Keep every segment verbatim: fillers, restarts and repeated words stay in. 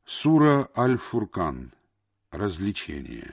Сура Аль-Фуркан. Развлечение.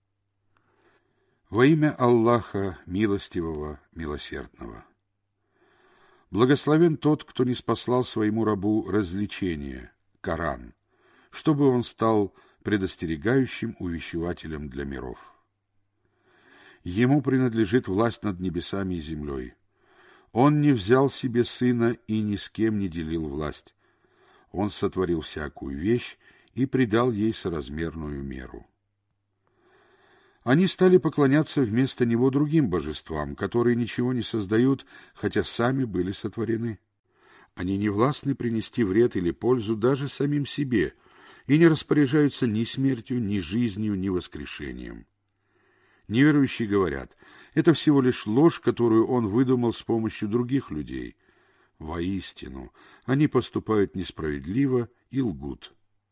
Во имя Аллаха, милостивого, милосердного. Благословен тот, кто ниспослал своему рабу развлечение, Коран, чтобы он стал предостерегающим увещевателем для миров. Ему принадлежит власть над небесами и землей. Он не взял себе сына и ни с кем не делил власть. Он сотворил всякую вещь и придал ей соразмерную меру. Они стали поклоняться вместо него другим божествам, которые ничего не создают, хотя сами были сотворены. Они не властны принести вред или пользу даже самим себе и не распоряжаются ни смертью, ни жизнью, ни воскрешением. Неверующие говорят, это всего лишь ложь, которую он выдумал с помощью других людей. Воистину, они поступают несправедливо и лгут.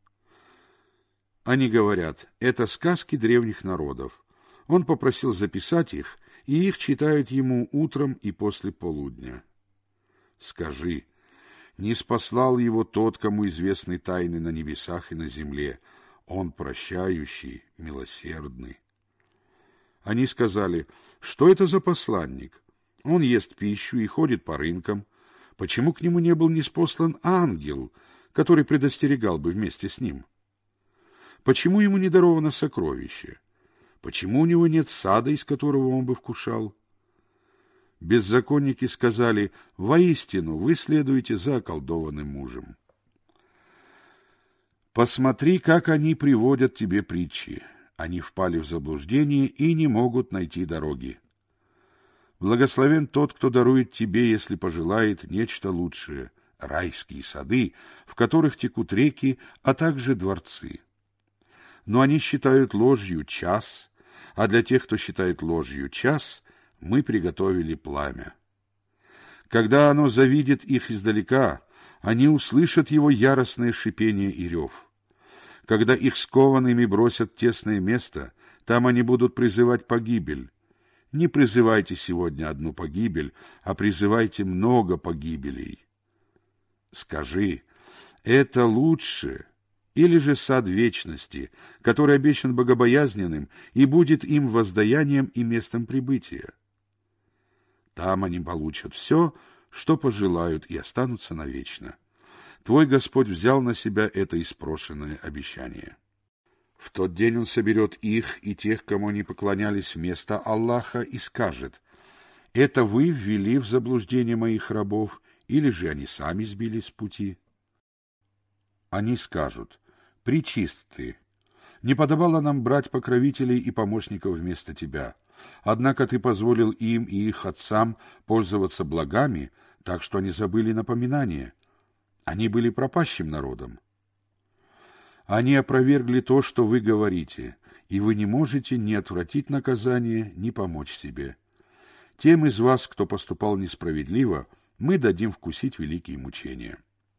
Они говорят, это сказки древних народов. Он попросил записать их, и их читают ему утром и после полудня. Скажи, не спаслал его тот, кому известны тайны на небесах и на земле. Он прощающий, милосердный. Они сказали, что это за посланник? Он ест пищу и ходит по рынкам. Почему к нему не был ниспослан ангел, который предостерегал бы вместе с ним? Почему ему не даровано сокровище? Почему у него нет сада, из которого он бы вкушал? Беззаконники сказали, воистину вы следуете за околдованным мужем. Посмотри, как они приводят тебе притчи. Они впали в заблуждение и не могут найти дороги. Благословен тот, кто дарует тебе, если пожелает, нечто лучшее, райские сады, в которых текут реки, а также дворцы. Но они считают ложью час, а для тех, кто считает ложью час, мы приготовили пламя. Когда оно завидит их издалека, они услышат его яростное шипение и рев. Когда их скованными бросят в тесное место, там они будут призывать погибель. Не призывайте сегодня одну погибель, а призывайте много погибелей. Скажи, это лучше, или же сад вечности, который обещан богобоязненным и будет им воздаянием и местом прибытия? Там они получат все, что пожелают, и останутся навечно. Твой Господь взял на себя это испрошенное обещание. В тот день Он соберет их и тех, кому они поклонялись вместо Аллаха, и скажет, «Это вы ввели в заблуждение моих рабов, или же они сами сбились с пути?» Они скажут, «Пречист ты! Не подобало нам брать покровителей и помощников вместо тебя. Однако ты позволил им и их отцам пользоваться благами, так что они забыли напоминание. Они были пропащим народом. Они опровергли то, что вы говорите, и вы не можете ни отвратить наказание, ни помочь себе. Тем из вас, кто поступал несправедливо, мы дадим вкусить великие мучения.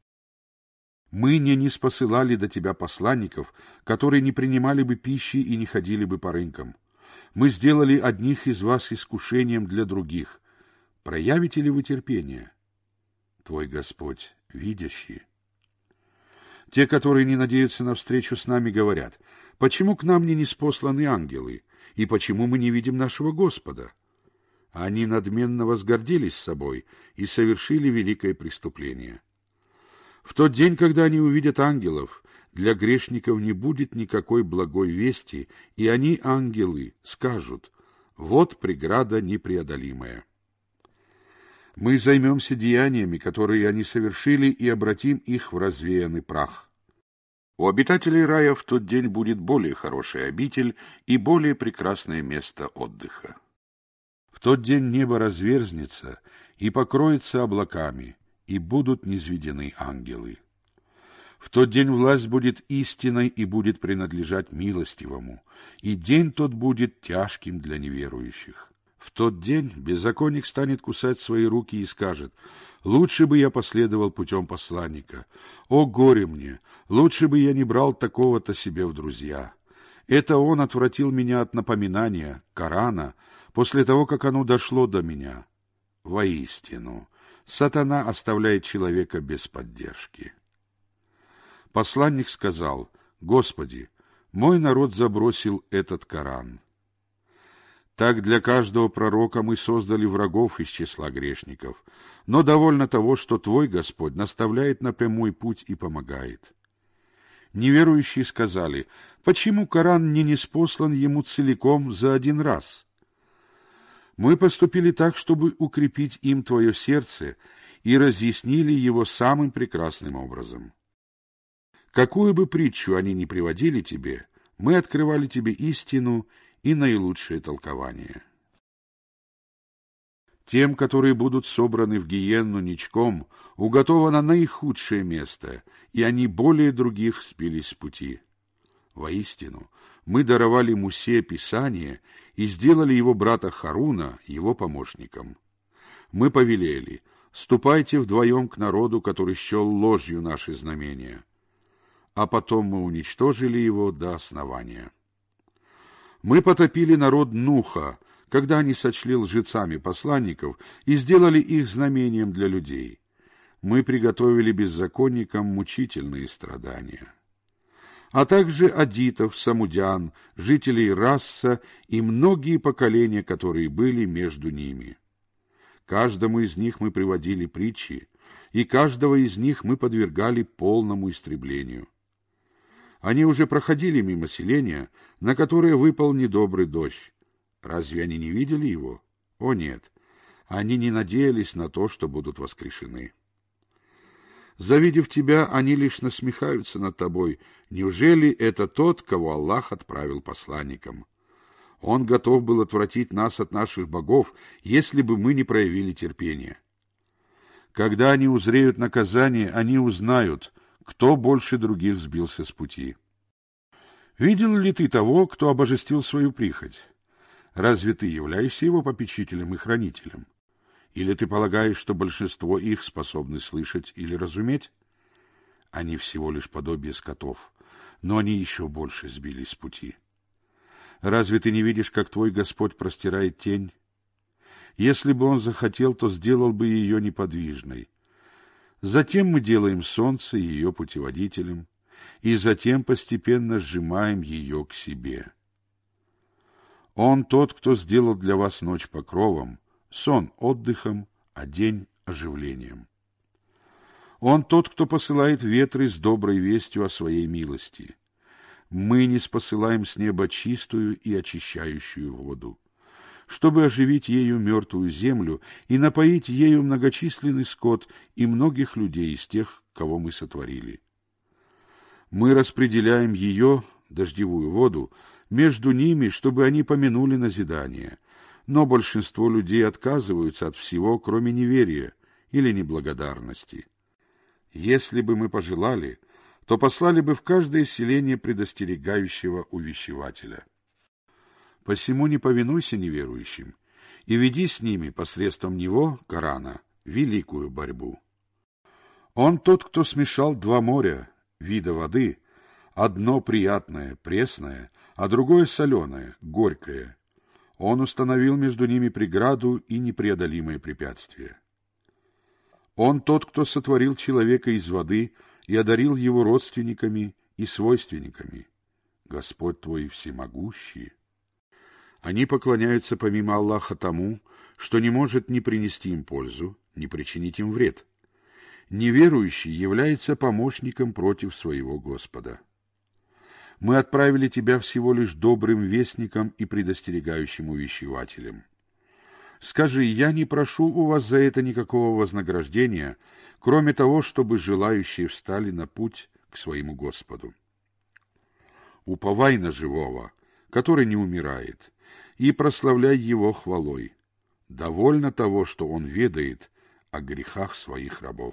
Мы не ниспосылали до тебя посланников, которые не принимали бы пищи и не ходили бы по рынкам. Мы сделали одних из вас искушением для других. Проявите ли вы терпение? Твой Господь видящий. Те, которые не надеются на встречу с нами, говорят, почему к нам не ниспосланы ангелы, и почему мы не видим нашего Господа? Они надменно возгордились собой и совершили великое преступление. В тот день, когда они увидят ангелов, для грешников не будет никакой благой вести, и они, ангелы, скажут, вот преграда непреодолимая. Мы займемся деяниями, которые они совершили, и обратим их в развеянный прах. У обитателей рая в тот день будет более хорошая обитель и более прекрасное место отдыха. В тот день небо разверзнется и покроется облаками, и будут низведены ангелы. В тот день власть будет истинной и будет принадлежать милостивому, и день тот будет тяжким для неверующих. В тот день беззаконник станет кусать свои руки и скажет, «Лучше бы я последовал путем посланника. О, горе мне! Лучше бы я не брал такого-то себе в друзья. Это он отвратил меня от напоминания, Корана, после того, как оно дошло до меня. Воистину, сатана оставляет человека без поддержки». Посланник сказал: «Господи, мой народ забросил этот Коран». Так для каждого пророка мы создали врагов из числа грешников, но довольно того, что твой Господь наставляет на прямой путь и помогает. Неверующие сказали: почему Коран не ниспослан ему целиком за один раз? Мы поступили так, чтобы укрепить им твое сердце, и разъяснили его самым прекрасным образом. Какую бы притчу они ни приводили тебе, мы открывали тебе истину и наилучшее толкование. Тем, которые будут собраны в гиенну ничком, уготовано наихудшее место, и они более других сбились с пути. Воистину, мы даровали Мусе Писание и сделали его брата Харуна его помощником. Мы повелели: ступайте вдвоем к народу, который счел ложью наши знамения. А потом мы уничтожили его до основания. Мы потопили народ Нуха, когда они сочли лжецами посланников и сделали их знамением для людей. Мы приготовили беззаконникам мучительные страдания. А также адитов, самудян, жителей Расса и многие поколения, которые были между ними. Каждому из них мы приводили притчи, и каждого из них мы подвергали полному истреблению. Они уже проходили мимо селения, на которое выпал недобрый дождь. Разве они не видели его? О нет, они не надеялись на то, что будут воскрешены. Завидев тебя, они лишь насмехаются над тобой. Неужели это тот, кого Аллах отправил посланником? Он готов был отвратить нас от наших богов, если бы мы не проявили терпения. Когда они узреют наказание, они узнают, кто больше других сбился с пути. Видел ли ты того, кто обожествил свою прихоть? Разве ты являешься его попечителем и хранителем? Или ты полагаешь, что большинство их способны слышать или разуметь? Они всего лишь подобие скотов, но они еще больше сбились с пути. Разве ты не видишь, как твой Господь простирает тень? Если бы он захотел, то сделал бы ее неподвижной. Затем мы делаем солнце ее путеводителем, и затем постепенно сжимаем ее к себе. Он тот, кто сделал для вас ночь покровом, сон отдыхом, а день оживлением. Он тот, кто посылает ветры с доброй вестью о своей милости. Мы не спосылаем с неба чистую и очищающую воду, чтобы оживить ею мертвую землю и напоить ею многочисленный скот и многих людей из тех, кого мы сотворили. Мы распределяем ее, дождевую воду, между ними, чтобы они помянули назидание, но большинство людей отказываются от всего, кроме неверия или неблагодарности. Если бы мы пожелали, то послали бы в каждое селение предостерегающего увещевателя. Посему не повинуйся неверующим и веди с ними посредством него, Корана, великую борьбу. Он тот, кто смешал два моря, вида воды, одно приятное, пресное, а другое соленое, горькое. Он установил между ними преграду и непреодолимое препятствие. Он тот, кто сотворил человека из воды и одарил его родственниками и свойственниками. Господь твой всемогущий. Они поклоняются помимо Аллаха тому, что не может ни принести им пользу, ни причинить им вред. Неверующий является помощником против своего Господа. Мы отправили тебя всего лишь добрым вестником и предостерегающим увещевателем. Скажи: я не прошу у вас за это никакого вознаграждения, кроме того, чтобы желающие встали на путь к своему Господу. Уповай на живого, который не умирает, и прославляй его хвалой. Довольно того, что он ведает о грехах своих рабов.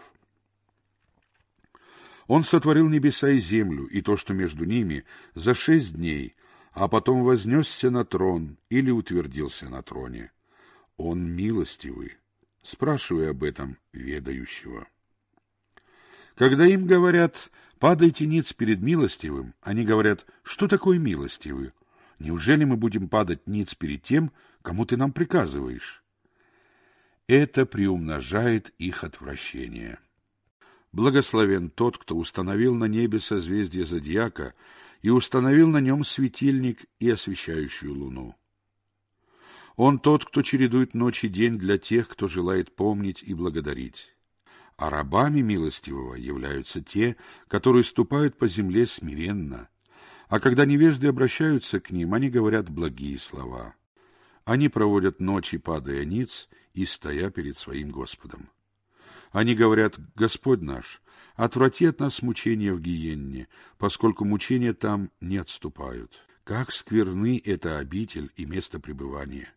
Он сотворил небеса и землю, и то, что между ними, за шесть дней, а потом вознесся на трон или утвердился на троне. Он милостивый. Спрашивай об этом ведающего. Когда им говорят: «Падайте ниц перед милостивым», они говорят: «Что такое милостивый? Неужели мы будем падать ниц перед тем, кому ты нам приказываешь?» Это приумножает их отвращение. Благословен тот, кто установил на небе созвездие зодиака и установил на нем светильник и освещающую луну. Он тот, кто чередует ночь и день для тех, кто желает помнить и благодарить. А рабами милостивого являются те, которые ступают по земле смиренно, а когда невежды обращаются к ним, они говорят благие слова. Они проводят ночи, падая ниц и стоя перед своим Господом. Они говорят: Господь наш, отврати от нас мучения в гиенне, поскольку мучения там не отступают. Как скверны эта обитель и место пребывания!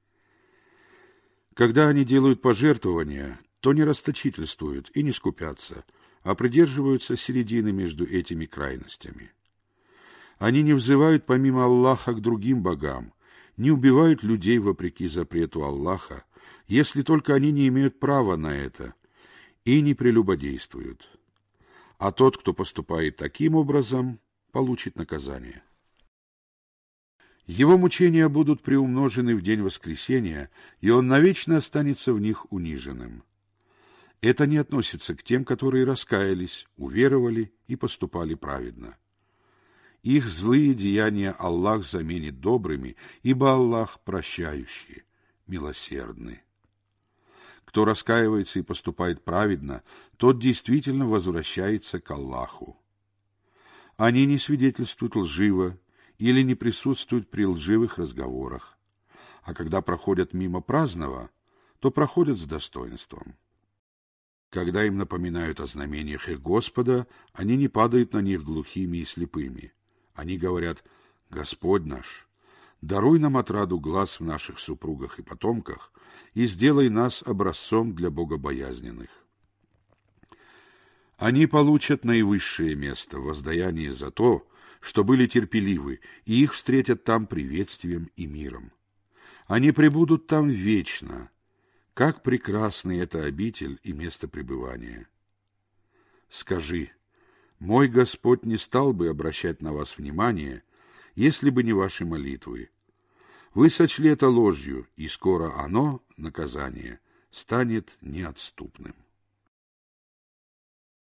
Когда они делают пожертвования, то не расточительствуют и не скупятся, а придерживаются середины между этими крайностями. Они не взывают помимо Аллаха к другим богам, не убивают людей вопреки запрету Аллаха, если только они не имеют права на это, и не прелюбодействуют. А тот, кто поступает таким образом, получит наказание. Его мучения будут приумножены в день воскресения, и он навечно останется в них униженным. Это не относится к тем, которые раскаялись, уверовали и поступали праведно. Их злые деяния Аллах заменит добрыми, ибо Аллах прощающий, милосердный. Кто раскаивается и поступает праведно, тот действительно возвращается к Аллаху. Они не свидетельствуют лживо или не присутствуют при лживых разговорах, а когда проходят мимо праздного, то проходят с достоинством. Когда им напоминают о знамениях их Господа, они не падают на них глухими и слепыми. Они говорят: Господь наш, даруй нам отраду глаз в наших супругах и потомках и сделай нас образцом для богобоязненных. Они получат наивысшее место в воздаянии за то, что были терпеливы, и их встретят там приветствием и миром. Они пребудут там вечно. Как прекрасны эта обитель и место пребывания! Скажи: мой Господь не стал бы обращать на вас внимание, если бы не ваши молитвы. Вы сочли это ложью, и скоро оно, наказание, станет неотступным.